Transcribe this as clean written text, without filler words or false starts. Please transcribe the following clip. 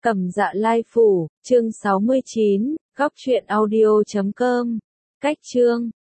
Cẩm Dạ Lai Phủ, chương 69, góc truyện audio.com. Cách chương